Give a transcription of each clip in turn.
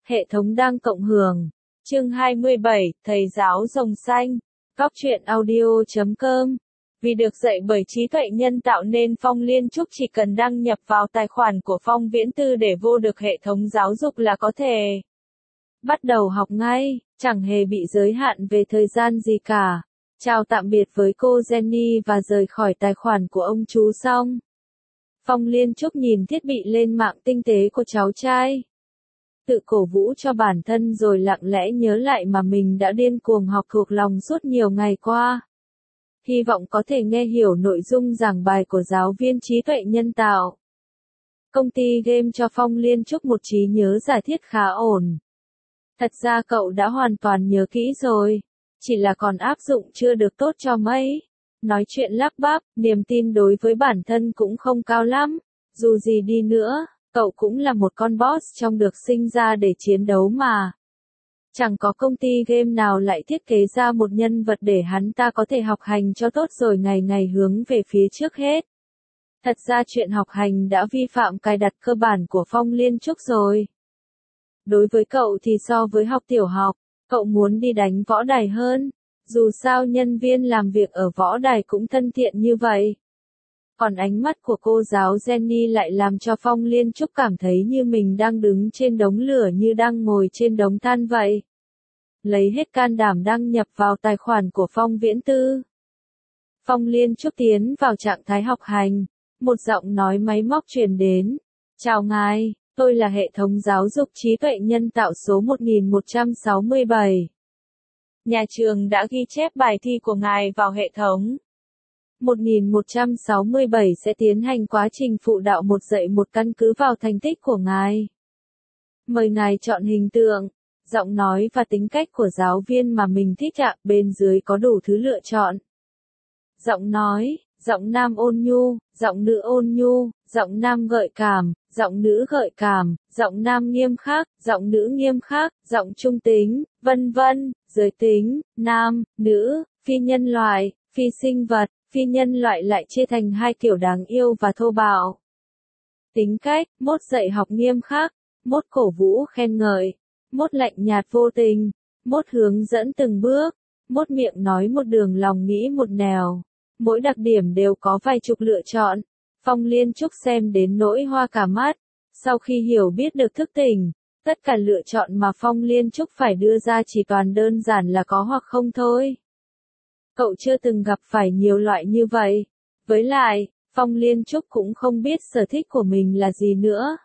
Hệ thống đang cộng hưởng. Chương 27, Thầy giáo rồng xanh. Góc truyện audio.com. Vì được dạy bởi trí tuệ nhân tạo nên Phong Liên Trúc chỉ cần đăng nhập vào tài khoản của Phong Viễn Tư để vô được hệ thống giáo dục là có thể bắt đầu học ngay, chẳng hề bị giới hạn về thời gian gì cả. Chào tạm biệt với cô Jenny và rời khỏi tài khoản của ông chú xong. Phong Liên Trúc nhìn thiết bị lên mạng tinh tế của cháu trai. Tự cổ vũ cho bản thân rồi lặng lẽ nhớ lại mà mình đã điên cuồng học thuộc lòng suốt nhiều ngày qua. Hy vọng có thể nghe hiểu nội dung giảng bài của giáo viên trí tuệ nhân tạo. Công ty game cho Phong Liên Trúc một trí nhớ giải thiết khá ổn. Thật ra cậu đã hoàn toàn nhớ kỹ rồi, chỉ là còn áp dụng chưa được tốt cho mấy. Nói chuyện lắp bắp, niềm tin đối với bản thân cũng không cao lắm. Dù gì đi nữa, cậu cũng là một con boss trong được sinh ra để chiến đấu mà. Chẳng có công ty game nào lại thiết kế ra một nhân vật để hắn ta có thể học hành cho tốt rồi ngày ngày hướng về phía trước hết. Thật ra chuyện học hành đã vi phạm cài đặt cơ bản của Phong Liên Trúc rồi. Đối với cậu thì so với học tiểu học, cậu muốn đi đánh võ đài hơn. Dù sao nhân viên làm việc ở võ đài cũng thân thiện như vậy. Còn ánh mắt của cô giáo Jenny lại làm cho Phong Liên Trúc cảm thấy như mình đang đứng trên đống lửa như đang ngồi trên đống than vậy. Lấy hết can đảm đăng nhập vào tài khoản của Phong Viễn Tư. Phong Liên Trúc tiến vào trạng thái học hành. Một giọng nói máy móc truyền đến. Chào ngài, tôi là hệ thống giáo dục trí tuệ nhân tạo số 1167. Nhà trường đã ghi chép bài thi của ngài vào hệ thống. 1167 sẽ tiến hành quá trình phụ đạo một dạy một căn cứ vào thành tích của ngài. Mời ngài chọn hình tượng, giọng nói và tính cách của giáo viên mà mình thích ạ, bên dưới có đủ thứ lựa chọn. Giọng nói, giọng nam ôn nhu, giọng nữ ôn nhu, giọng nam gợi cảm, giọng nữ gợi cảm, giọng nam nghiêm khắc, giọng nữ nghiêm khắc, giọng trung tính, vân vân, giới tính, nam, nữ, phi nhân loại, phi sinh vật, phi nhân loại lại chia thành hai kiểu đáng yêu và thô bạo. Tính cách, mốt dạy học nghiêm khắc, mốt cổ vũ khen ngợi, mốt lạnh nhạt vô tình, mốt hướng dẫn từng bước, mốt miệng nói một đường lòng nghĩ một nẻo. Mỗi đặc điểm đều có vài chục lựa chọn. Phong Liên Trúc xem đến nỗi hoa cả mắt. Sau khi hiểu biết được thức tỉnh, tất cả lựa chọn mà Phong Liên Trúc phải đưa ra chỉ toàn đơn giản là có hoặc không thôi. Cậu chưa từng gặp phải nhiều loại như vậy. Với lại, Phong Liên Trúc cũng không biết sở thích của mình là gì nữa.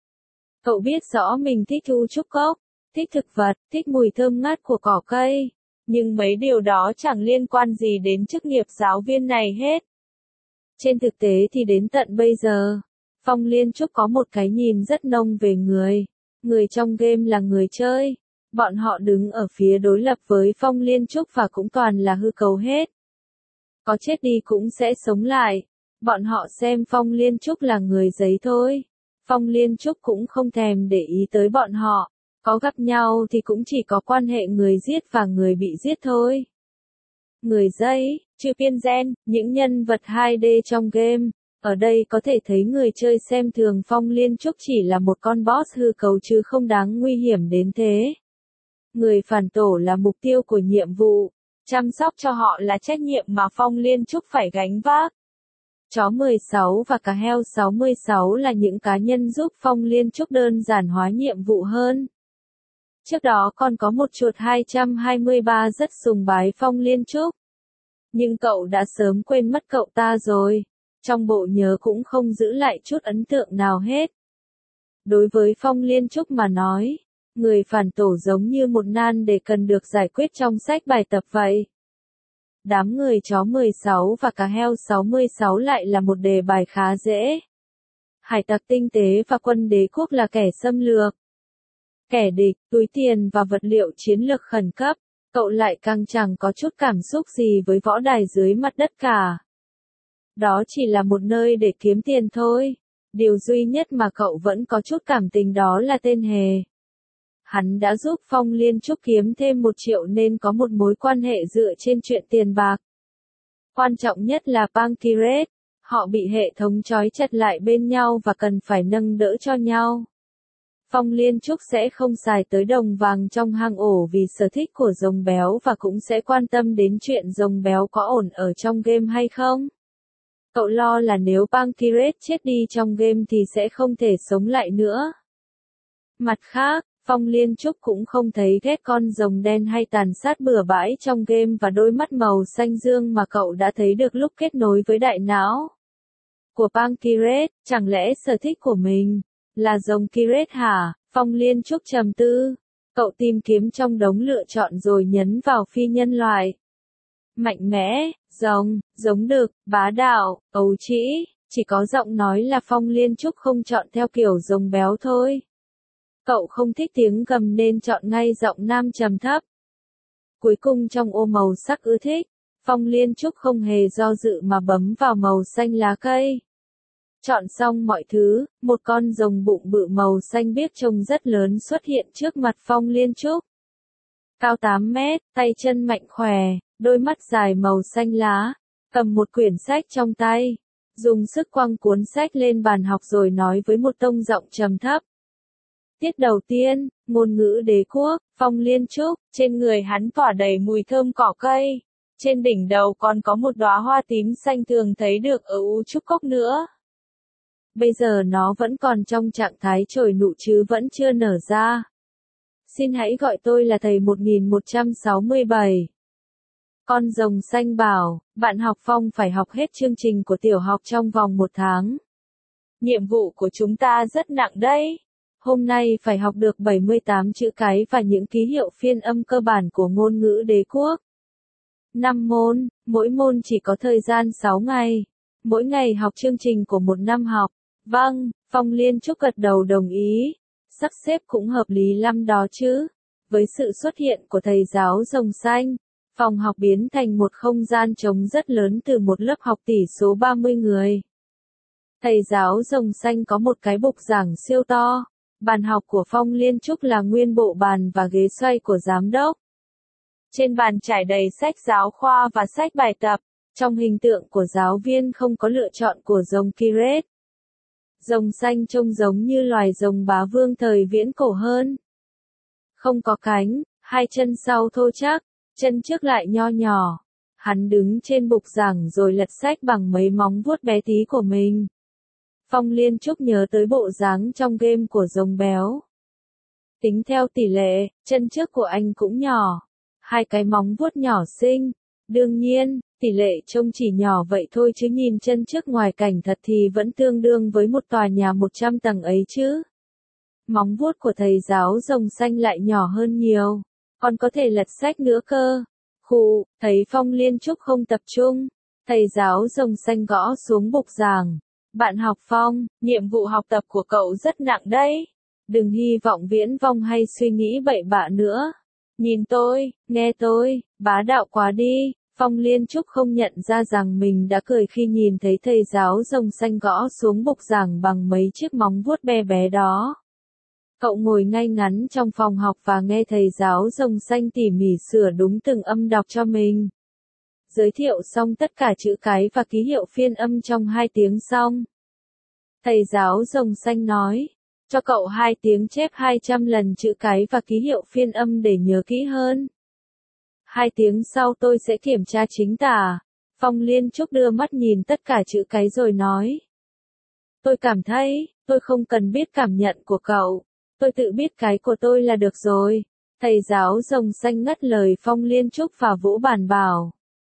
Cậu biết rõ mình thích thu trúc cốc, thích thực vật, thích mùi thơm ngát của cỏ cây. Nhưng mấy điều đó chẳng liên quan gì đến chức nghiệp giáo viên này hết. Trên thực tế thì đến tận bây giờ, Phong Liên Trúc có một cái nhìn rất nông về người. Người trong game là người chơi. Bọn họ đứng ở phía đối lập với Phong Liên Trúc và cũng toàn là hư cấu hết. Có chết đi cũng sẽ sống lại. Bọn họ xem Phong Liên Trúc là người giấy thôi. Phong Liên Trúc cũng không thèm để ý tới bọn họ. Có gặp nhau thì cũng chỉ có quan hệ người giết và người bị giết thôi. Người giấy, trừ Piên Gen, những nhân vật 2D trong game, ở đây có thể thấy người chơi xem thường Phong Liên Trúc chỉ là một con boss hư cấu chứ không đáng nguy hiểm đến thế. Người phản tổ là mục tiêu của nhiệm vụ, chăm sóc cho họ là trách nhiệm mà Phong Liên Trúc phải gánh vác. Chó 16 và cả heo 66 là những cá nhân giúp Phong Liên Trúc đơn giản hóa nhiệm vụ hơn. Trước đó còn có một chuột 223 rất sùng bái Phong Liên Trúc. Nhưng cậu đã sớm quên mất cậu ta rồi. Trong bộ nhớ cũng không giữ lại chút ấn tượng nào hết. Đối với Phong Liên Trúc mà nói, người phản tổ giống như một nan đề cần được giải quyết trong sách bài tập vậy. Đám người chó 16 và cả heo 66 lại là một đề bài khá dễ. Hải tặc tinh tế và quân đế quốc là kẻ xâm lược. Kẻ địch, túi tiền và vật liệu chiến lược khẩn cấp, cậu lại càng chẳng có chút cảm xúc gì với võ đài dưới mặt đất cả. Đó chỉ là một nơi để kiếm tiền thôi. Điều duy nhất mà cậu vẫn có chút cảm tình đó là tên Hề. Hắn đã giúp Phong Liên Trúc kiếm thêm 1 triệu nên có một mối quan hệ dựa trên chuyện tiền bạc. Quan trọng nhất là Pancrase, họ bị hệ thống trói chặt lại bên nhau và cần phải nâng đỡ cho nhau. Phong Liên Trúc sẽ không xài tới đồng vàng trong hang ổ vì sở thích của rồng béo và cũng sẽ quan tâm đến chuyện rồng béo có ổn ở trong game hay không. Cậu lo là nếu Pancrase chết đi trong game thì sẽ không thể sống lại nữa. Mặt khác, Phong Liên Trúc cũng không thấy ghét con rồng đen hay tàn sát bừa bãi trong game và đôi mắt màu xanh dương mà cậu đã thấy được lúc kết nối với đại não của Pancrase. Chẳng lẽ sở thích của mình là rồng Kirết hả? Phong Liên Trúc trầm tư. Cậu tìm kiếm trong đống lựa chọn rồi nhấn vào phi nhân loại. Mạnh mẽ, rồng, giống đực, bá đạo, ấu trĩ. Chỉ có giọng nói là Phong Liên Trúc không chọn theo kiểu rồng béo thôi. Cậu không thích tiếng gầm nên chọn ngay giọng nam trầm thấp. Cuối cùng trong ô màu sắc ưa thích, Phong Liên Trúc không hề do dự mà bấm vào màu xanh lá cây. Chọn xong mọi thứ, một con rồng bụng bự màu xanh biếc trông rất lớn xuất hiện trước mặt Phong Liên Trúc. Cao 8 mét, tay chân mạnh khỏe, đôi mắt dài màu xanh lá, cầm một quyển sách trong tay, dùng sức quăng cuốn sách lên bàn học rồi nói với một tông giọng trầm thấp. Tiết đầu tiên, ngôn ngữ đế quốc, Phong Liên Trúc, trên người hắn tỏa đầy mùi thơm cỏ cây. Trên đỉnh đầu còn có một đóa hoa tím xanh thường thấy được ở U Trúc Cốc nữa. Bây giờ nó vẫn còn trong trạng thái trồi nụ chứ vẫn chưa nở ra. Xin hãy gọi tôi là thầy 1167. Con rồng xanh bảo, bạn học Phong phải học hết chương trình của tiểu học trong vòng 1 tháng. Nhiệm vụ của chúng ta rất nặng đấy. Hôm nay phải học được 78 chữ cái và những ký hiệu phiên âm cơ bản của ngôn ngữ đế quốc. 5 môn, mỗi môn chỉ có thời gian 6 ngày. Mỗi ngày học chương trình của 1 năm học. Vâng, Phong Liên Trúc gật đầu đồng ý. Sắp xếp cũng hợp lý lắm đó chứ. Với sự xuất hiện của thầy giáo rồng xanh, phòng học biến thành một không gian trống rất lớn từ một lớp học tỷ số 30 người. Thầy giáo rồng xanh có một cái bục giảng siêu to. Bàn học của Phong Liên Trúc là nguyên bộ bàn và ghế xoay của giám đốc. Trên bàn trải đầy sách giáo khoa và sách bài tập. Trong hình tượng của giáo viên không có lựa chọn của rồng Kirết. Rồng xanh trông giống như loài rồng bá vương thời viễn cổ hơn. Không có cánh, hai chân sau thô chắc, chân trước lại nho nhỏ. Hắn đứng trên bục giảng rồi lật sách bằng mấy móng vuốt bé tí của mình. Phong Liên Trúc nhớ tới bộ dáng trong game của rồng béo. Tính theo tỷ lệ, chân trước của anh cũng nhỏ. Hai cái móng vuốt nhỏ xinh. Đương nhiên, tỷ lệ trông chỉ nhỏ vậy thôi chứ nhìn chân trước ngoài cảnh thật thì vẫn tương đương với một tòa nhà 100 tầng ấy chứ. Móng vuốt của thầy giáo rồng xanh lại nhỏ hơn nhiều. Còn có thể lật sách nữa cơ. Khụ, thấy Phong Liên Trúc không tập trung. Thầy giáo rồng xanh gõ xuống bục giảng. Bạn học Phong, nhiệm vụ học tập của cậu rất nặng đấy. Đừng hy vọng viễn vông hay suy nghĩ bậy bạ nữa. Nhìn tôi, nghe tôi, bá đạo quá đi. Phong Liên Trúc không nhận ra rằng mình đã cười khi nhìn thấy thầy giáo rồng xanh gõ xuống bục giảng bằng mấy chiếc móng vuốt bé bé đó. Cậu ngồi ngay ngắn trong phòng học và nghe thầy giáo rồng xanh tỉ mỉ sửa đúng từng âm đọc cho mình. Giới thiệu xong tất cả chữ cái và ký hiệu phiên âm trong 2 tiếng xong. Thầy giáo rồng xanh nói, cho cậu 2 tiếng chép 200 lần chữ cái và ký hiệu phiên âm để nhớ kỹ hơn. 2 tiếng sau tôi sẽ kiểm tra chính tả. Phong Liên Trúc đưa mắt nhìn tất cả chữ cái rồi nói. Tôi cảm thấy, tôi không cần biết cảm nhận của cậu. Tôi tự biết cái của tôi là được rồi. Thầy giáo rồng xanh ngắt lời Phong Liên Trúc và vỗ bàn bảo.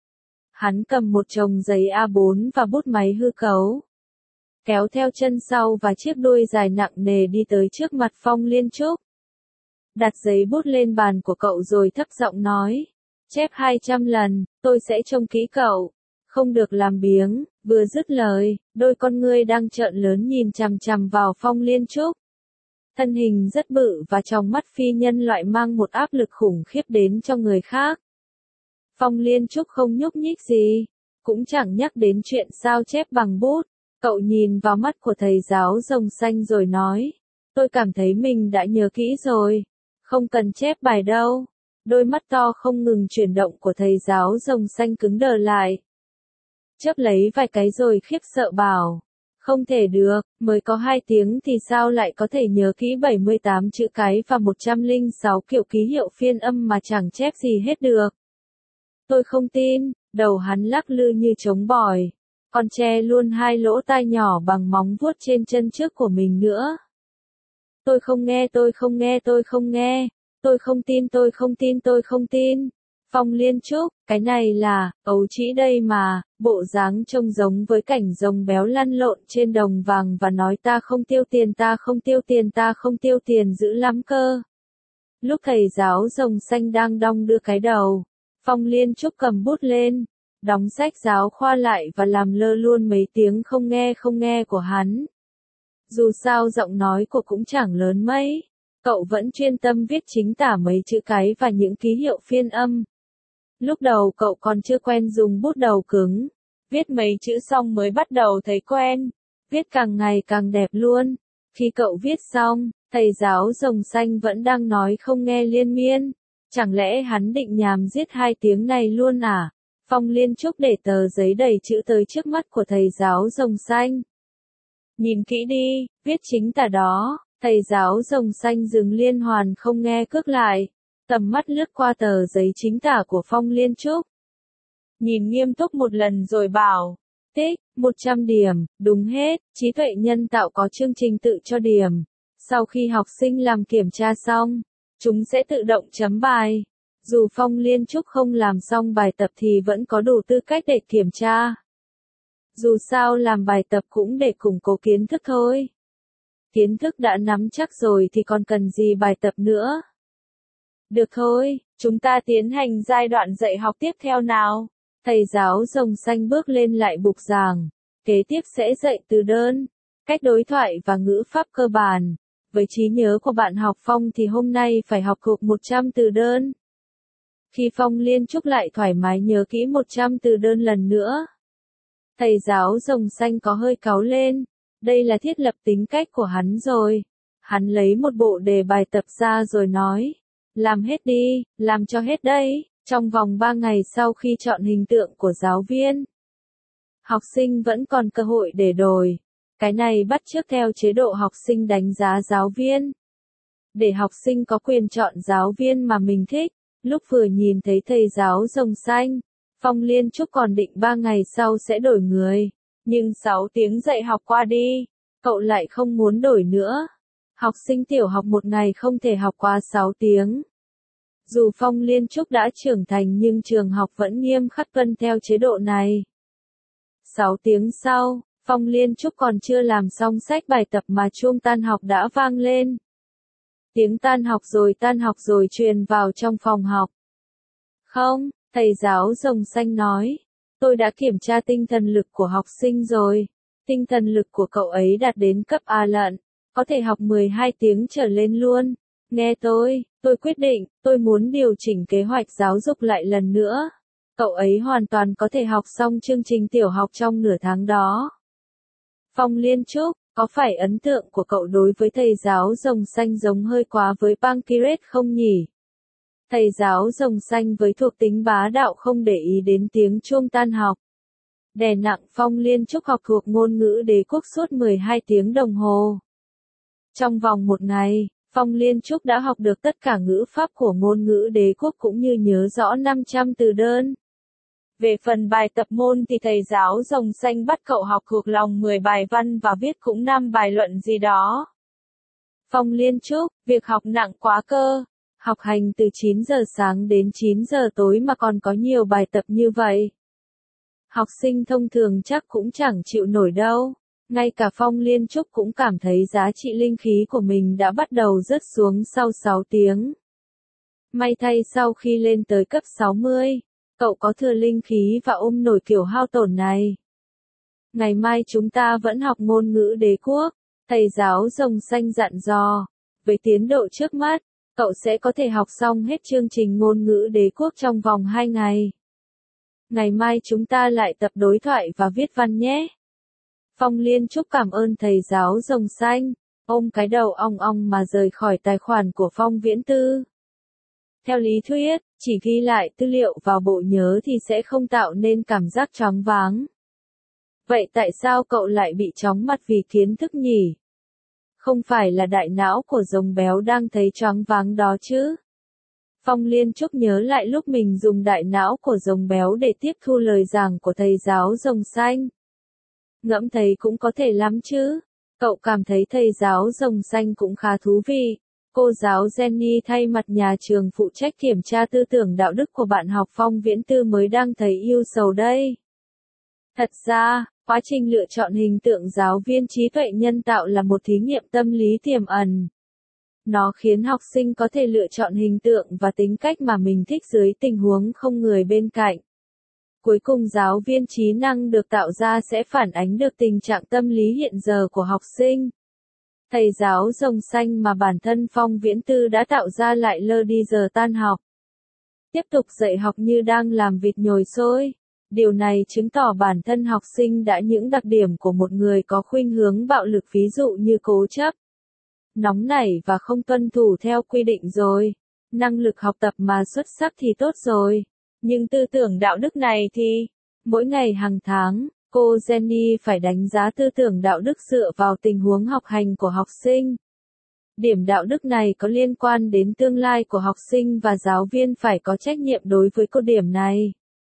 Hắn cầm một chồng giấy A4 và bút máy hư cấu. Kéo theo chân sau và chiếc đuôi dài nặng nề đi tới trước mặt Phong Liên Trúc. Đặt giấy bút lên bàn của cậu rồi thấp giọng nói. Chép 200 lần, tôi sẽ trông kỹ cậu. Không được làm biếng. Vừa dứt lời, đôi con ngươi đang trợn lớn nhìn chằm chằm vào Phong Liên Trúc. Thân hình rất bự và trong mắt phi nhân loại mang một áp lực khủng khiếp đến cho người khác. Phong Liên Trúc không nhúc nhích gì, cũng chẳng nhắc đến chuyện sao chép bằng bút. Cậu nhìn vào mắt của thầy giáo rồng xanh rồi nói, tôi cảm thấy mình đã nhớ kỹ rồi, không cần chép bài đâu. Đôi mắt to không ngừng chuyển động của thầy giáo rồng xanh cứng đờ lại. Chớp lấy vài cái rồi khiếp sợ bảo, Không thể được, mới có 2 tiếng thì sao lại có thể nhớ kỹ 78 chữ cái và 106 kiểu ký hiệu phiên âm mà chẳng chép gì hết được. Tôi không tin, đầu hắn lắc lư như trống bỏi, còn che luôn 2 lỗ tai nhỏ bằng móng vuốt trên chân trước của mình nữa. Tôi không nghe, tôi không nghe, tôi không nghe, tôi không tin, tôi không tin, tôi không tin. Phong Liên Trúc, cái này là, ấu trĩ đây mà, bộ dáng trông giống với cảnh rồng béo lăn lộn trên đồng vàng và nói ta không tiêu tiền, ta không tiêu tiền, ta không tiêu tiền dữ lắm cơ. Lúc thầy giáo rồng xanh đang đong đưa cái đầu, Phong Liên Trúc cầm bút lên, đóng sách giáo khoa lại và làm lơ luôn mấy tiếng không nghe của hắn. Dù sao giọng nói của cũng chẳng lớn mấy, cậu vẫn chuyên tâm viết chính tả mấy chữ cái và những ký hiệu phiên âm. Lúc đầu cậu còn chưa quen dùng bút đầu cứng, viết mấy chữ xong mới bắt đầu thấy quen, viết càng ngày càng đẹp luôn. Khi cậu viết xong, thầy giáo rồng xanh vẫn đang nói không nghe liên miên, chẳng lẽ hắn định nhàm giết 2 tiếng này luôn à? Phong Liên Trúc để tờ giấy đầy chữ tới trước mắt của thầy giáo rồng xanh. Nhìn kỹ đi, viết chính tả đó, thầy giáo rồng xanh dừng liên hoàn không nghe cước lại. Tầm mắt lướt qua tờ giấy chính tả của Phong Liên Trúc. Nhìn nghiêm túc một lần rồi bảo, tích, 100 điểm, đúng hết, trí tuệ nhân tạo có chương trình tự cho điểm. Sau khi học sinh làm kiểm tra xong, chúng sẽ tự động chấm bài. Dù Phong Liên Trúc không làm xong bài tập thì vẫn có đủ tư cách để kiểm tra. Dù sao làm bài tập cũng để củng cố kiến thức thôi. Kiến thức đã nắm chắc rồi thì còn cần gì bài tập nữa. Được thôi, chúng ta tiến hành giai đoạn dạy học tiếp theo nào. Thầy giáo rồng xanh bước lên lại bục giảng. Kế tiếp sẽ dạy từ đơn, cách đối thoại và ngữ pháp cơ bản. Với trí nhớ của bạn học Phong thì hôm nay phải học thuộc 100 từ đơn. Khi Phong Liên Trúc lại thoải mái nhớ kỹ 100 từ đơn lần nữa. Thầy giáo rồng xanh có hơi cáu lên. Đây là thiết lập tính cách của hắn rồi. Hắn lấy một bộ đề bài tập ra rồi nói. Làm hết đi, làm cho hết đấy, trong vòng 3 ngày sau khi chọn hình tượng của giáo viên. Học sinh vẫn còn cơ hội để đổi. Cái này bắt chước theo chế độ học sinh đánh giá giáo viên. Để học sinh có quyền chọn giáo viên mà mình thích. Lúc vừa nhìn thấy thầy giáo rồng xanh, Phong Liên Trúc còn định 3 ngày sau sẽ đổi người. Nhưng 6 tiếng dạy học qua đi, cậu lại không muốn đổi nữa. Học sinh tiểu học một ngày không thể học quá 6 tiếng. Dù Phong Liên Trúc đã trưởng thành nhưng trường học vẫn nghiêm khắc tuân theo chế độ này. 6 tiếng sau, Phong Liên Trúc còn chưa làm xong sách bài tập mà chuông tan học đã vang lên. Tiếng tan học rồi truyền vào trong phòng học. Không, thầy giáo rồng xanh nói. Tôi đã kiểm tra tinh thần lực của học sinh rồi. Tinh thần lực của cậu ấy đạt đến cấp A lận. Có thể học 12 tiếng trở lên luôn. Nghe tôi quyết định, tôi muốn điều chỉnh kế hoạch giáo dục lại lần nữa. Cậu ấy hoàn toàn có thể học xong chương trình tiểu học trong nửa tháng đó. Phong Liên Trúc, có phải ấn tượng của cậu đối với thầy giáo rồng xanh giống hơi quá với Pancreas không nhỉ? Thầy giáo rồng xanh với thuộc tính bá đạo không để ý đến tiếng chuông tan học. Đè nặng Phong Liên Trúc học thuộc ngôn ngữ đế quốc suốt 12 tiếng đồng hồ. Trong vòng một ngày, Phong Liên Trúc đã học được tất cả ngữ pháp của ngôn ngữ đế quốc cũng như nhớ rõ 500 từ đơn. Về phần bài tập môn thì thầy giáo rồng xanh bắt cậu học thuộc lòng 10 bài văn và viết cũng 5 bài luận gì đó. Phong Liên Trúc, việc học nặng quá cơ. Học hành từ 9 giờ sáng đến 9 giờ tối mà còn có nhiều bài tập như vậy. Học sinh thông thường chắc cũng chẳng chịu nổi đâu. Ngay cả Phong Liên Trúc cũng cảm thấy giá trị linh khí của mình đã bắt đầu rớt xuống sau 6 tiếng. May thay sau khi lên tới cấp 60, cậu có thừa linh khí và ôm nổi kiểu hao tổn này. Ngày mai chúng ta vẫn học ngôn ngữ đế quốc, thầy giáo rồng xanh dặn dò. Với tiến độ trước mắt, cậu sẽ có thể học xong hết chương trình ngôn ngữ đế quốc trong vòng 2 ngày. Ngày mai chúng ta lại tập đối thoại và viết văn nhé. Phong Liên Trúc cảm ơn thầy giáo rồng xanh, ôm cái đầu ong ong mà rời khỏi tài khoản của Phong Viễn Tư. Theo lý thuyết, chỉ ghi lại tư liệu vào bộ nhớ thì sẽ không tạo nên cảm giác choáng váng. Vậy tại sao cậu lại bị chóng mặt vì kiến thức nhỉ? Không phải là đại não của rồng béo đang thấy choáng váng đó chứ? Phong Liên Trúc nhớ lại lúc mình dùng đại não của rồng béo để tiếp thu lời giảng của thầy giáo rồng xanh. Ngẫm thấy cũng có thể lắm chứ. Cậu cảm thấy thầy giáo rồng xanh cũng khá thú vị. Cô giáo Jenny thay mặt nhà trường phụ trách kiểm tra tư tưởng đạo đức của bạn học Phong Viễn Tư mới đang thấy ưu sầu đây. Thật ra, quá trình lựa chọn hình tượng giáo viên trí tuệ nhân tạo là một thí nghiệm tâm lý tiềm ẩn. Nó khiến học sinh có thể lựa chọn hình tượng và tính cách mà mình thích dưới tình huống không người bên cạnh. Cuối cùng giáo viên trí năng được tạo ra sẽ phản ánh được tình trạng tâm lý hiện giờ của học sinh. Thầy giáo rồng xanh mà bản thân Phong Viễn Tư đã tạo ra lại lơ đi giờ tan học. Tiếp tục dạy học như đang làm vịt nhồi sôi. Điều này chứng tỏ bản thân học sinh đã những đặc điểm của một người có khuynh hướng bạo lực, ví dụ như cố chấp, nóng nảy và không tuân thủ theo quy định rồi. Năng lực học tập mà xuất sắc thì tốt rồi. Nhưng tư tưởng đạo đức này thì, mỗi ngày hàng tháng, cô Jenny phải đánh giá tư tưởng đạo đức dựa vào tình huống học hành của học sinh. Điểm đạo đức này có liên quan đến tương lai của học sinh và giáo viên phải có trách nhiệm đối với cô điểm này.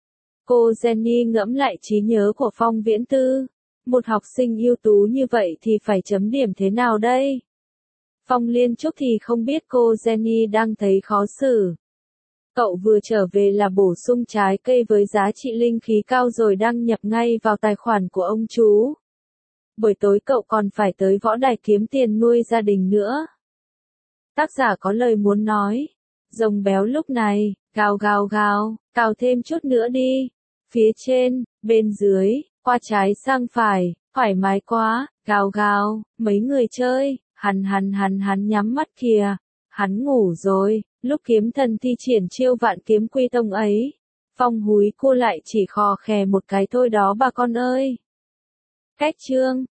Cô Jenny ngẫm lại trí nhớ của Phong Viễn Tư. Một học sinh ưu tú như vậy thì phải chấm điểm thế nào đây? Phong Liên Trúc thì không biết cô Jenny đang thấy khó xử. Cậu vừa trở về là bổ sung trái cây với giá trị linh khí cao rồi đăng nhập ngay vào tài khoản của ông chú. Buổi tối cậu còn phải tới võ đài kiếm tiền nuôi gia đình nữa. Tác giả có lời muốn nói. Rồng béo lúc này, gào gào gào, cào thêm chút nữa đi. Phía trên, bên dưới, qua trái sang phải, thoải mái quá, gào gào, mấy người chơi, hắn nhắm mắt kìa. Hắn ngủ rồi, lúc kiếm thần thi triển chiêu vạn kiếm quy tông ấy. Phong húi cô lại chỉ khò khè một cái thôi đó bà con ơi. Cách chương